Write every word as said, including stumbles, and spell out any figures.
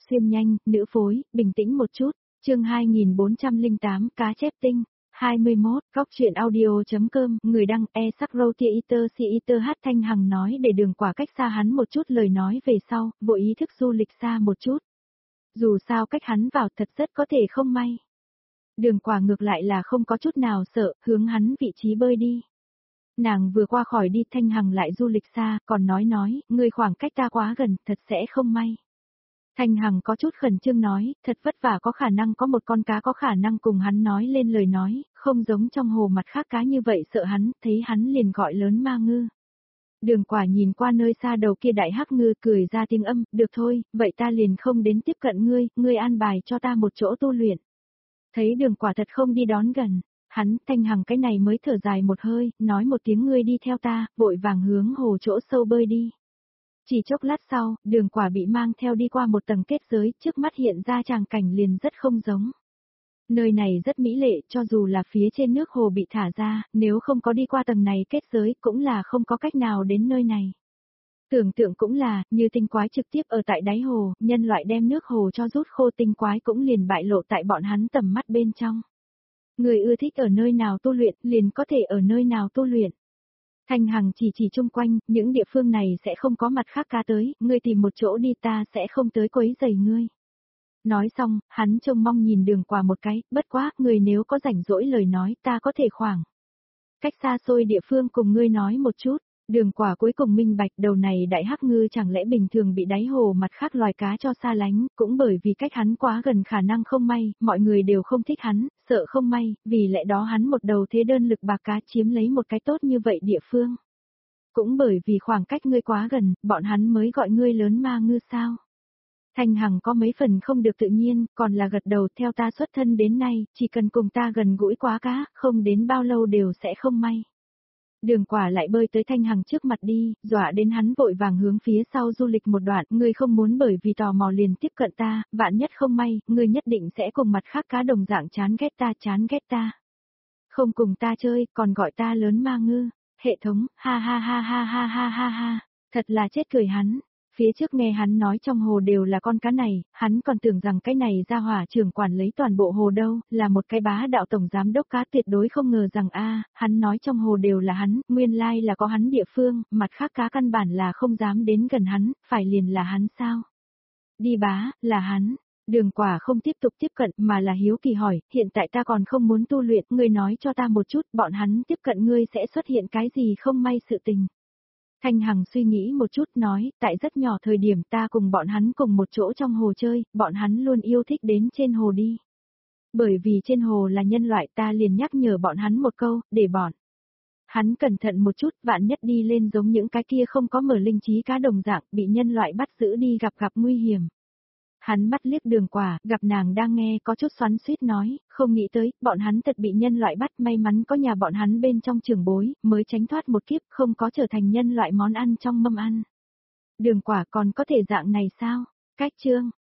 xuyên nhanh, nữ phối, bình tĩnh một chút, chương hai nghìn bốn trăm lẻ tám cá chép tinh, hai mươi mốt, góc truyện audio.com, người đăng e sắc roti eater si eater hát Thanh Hằng nói để Đường Quả cách xa hắn một chút lời nói về sau, vội ý thức du lịch xa một chút. Dù sao cách hắn vào thật rất có thể không may. Đường Quả ngược lại là không có chút nào sợ, hướng hắn vị trí bơi đi. Nàng vừa qua khỏi đi Thanh Hằng lại du lịch xa, còn nói nói, người khoảng cách ta quá gần, thật sẽ không may. Thanh Hằng có chút khẩn trương nói, thật vất vả có khả năng có một con cá có khả năng cùng hắn nói lên lời nói, không giống trong hồ mặt khác cá như vậy sợ hắn, thấy hắn liền gọi lớn ma ngư. Đường Quả nhìn qua nơi xa đầu kia đại hắc ngư cười ra tiếng âm, được thôi, vậy ta liền không đến tiếp cận ngươi, ngươi an bài cho ta một chỗ tu luyện. Thấy Đường Quả thật không đi đón gần, hắn, Thanh Hằng cái này mới thở dài một hơi, nói một tiếng ngươi đi theo ta, vội vàng hướng hồ chỗ sâu bơi đi. Chỉ chốc lát sau, Đường Quả bị mang theo đi qua một tầng kết giới, trước mắt hiện ra tràng cảnh liền rất không giống. Nơi này rất mỹ lệ, cho dù là phía trên nước hồ bị thả ra, nếu không có đi qua tầng này kết giới cũng là không có cách nào đến nơi này. Tưởng tượng cũng là, như tinh quái trực tiếp ở tại đáy hồ, nhân loại đem nước hồ cho rút khô tinh quái cũng liền bại lộ tại bọn hắn tầm mắt bên trong. Người ưa thích ở nơi nào tu luyện, liền có thể ở nơi nào tu luyện. Thanh Hằng chỉ chỉ chung quanh, những địa phương này sẽ không có mặt khác cá tới, ngươi tìm một chỗ đi ta sẽ không tới quấy rầy ngươi. Nói xong, hắn trông mong nhìn Đường Quả một cái, bất quá, người nếu có rảnh rỗi lời nói ta có thể khoảng. Cách xa xôi địa phương cùng ngươi nói một chút, Đường Quả cuối cùng minh bạch đầu này đại hắc ngư chẳng lẽ bình thường bị đáy hồ mặt khác loài cá cho xa lánh, cũng bởi vì cách hắn quá gần khả năng không may, mọi người đều không thích hắn, sợ không may, vì lẽ đó hắn một đầu thế đơn lực bạc cá chiếm lấy một cái tốt như vậy địa phương. Cũng bởi vì khoảng cách ngươi quá gần, bọn hắn mới gọi ngươi lớn ma ngư sao. Thanh Hằng có mấy phần không được tự nhiên, còn là gật đầu theo ta xuất thân đến nay, chỉ cần cùng ta gần gũi quá cá, không đến bao lâu đều sẽ không may. Đường Quả lại bơi tới Thanh Hằng trước mặt đi, dọa đến hắn vội vàng hướng phía sau du lịch một đoạn, ngươi không muốn bởi vì tò mò liền tiếp cận ta, vạn nhất không may, ngươi nhất định sẽ cùng mặt khác cá đồng dạng chán ghét ta chán ghét ta. Không cùng ta chơi, còn gọi ta lớn ma ngư, hệ thống, ha ha ha ha ha ha ha ha, thật là chết cười hắn. Phía trước nghe hắn nói trong hồ đều là con cá này, hắn còn tưởng rằng cái này ra hỏa trưởng quản lấy toàn bộ hồ đâu, là một cái bá đạo tổng giám đốc cá tuyệt đối không ngờ rằng a hắn nói trong hồ đều là hắn, nguyên lai là có hắn địa phương, mặt khác cá căn bản là không dám đến gần hắn, phải liền là hắn sao? Đi bá, là hắn. Đường Quả không tiếp tục tiếp cận mà là hiếu kỳ hỏi, hiện tại ta còn không muốn tu luyện, ngươi nói cho ta một chút, bọn hắn tiếp cận ngươi sẽ xuất hiện cái gì không may sự tình. Thanh Hằng suy nghĩ một chút nói, tại rất nhỏ thời điểm ta cùng bọn hắn cùng một chỗ trong hồ chơi, bọn hắn luôn yêu thích đến trên hồ đi. Bởi vì trên hồ là nhân loại ta liền nhắc nhở bọn hắn một câu, để bọn. Hắn cẩn thận một chút, vạn nhất đi lên giống những cái kia không có mở linh trí cá đồng dạng, bị nhân loại bắt giữ đi gặp gặp nguy hiểm. Hắn mắt liếc Đường Quả, gặp nàng đang nghe có chút xoắn xuýt nói, không nghĩ tới, bọn hắn thật bị nhân loại bắt, may mắn có nhà bọn hắn bên trong trưởng bối, mới tránh thoát một kiếp, không có trở thành nhân loại món ăn trong mâm ăn. Đường Quả còn có thể dạng này sao? Cách chương,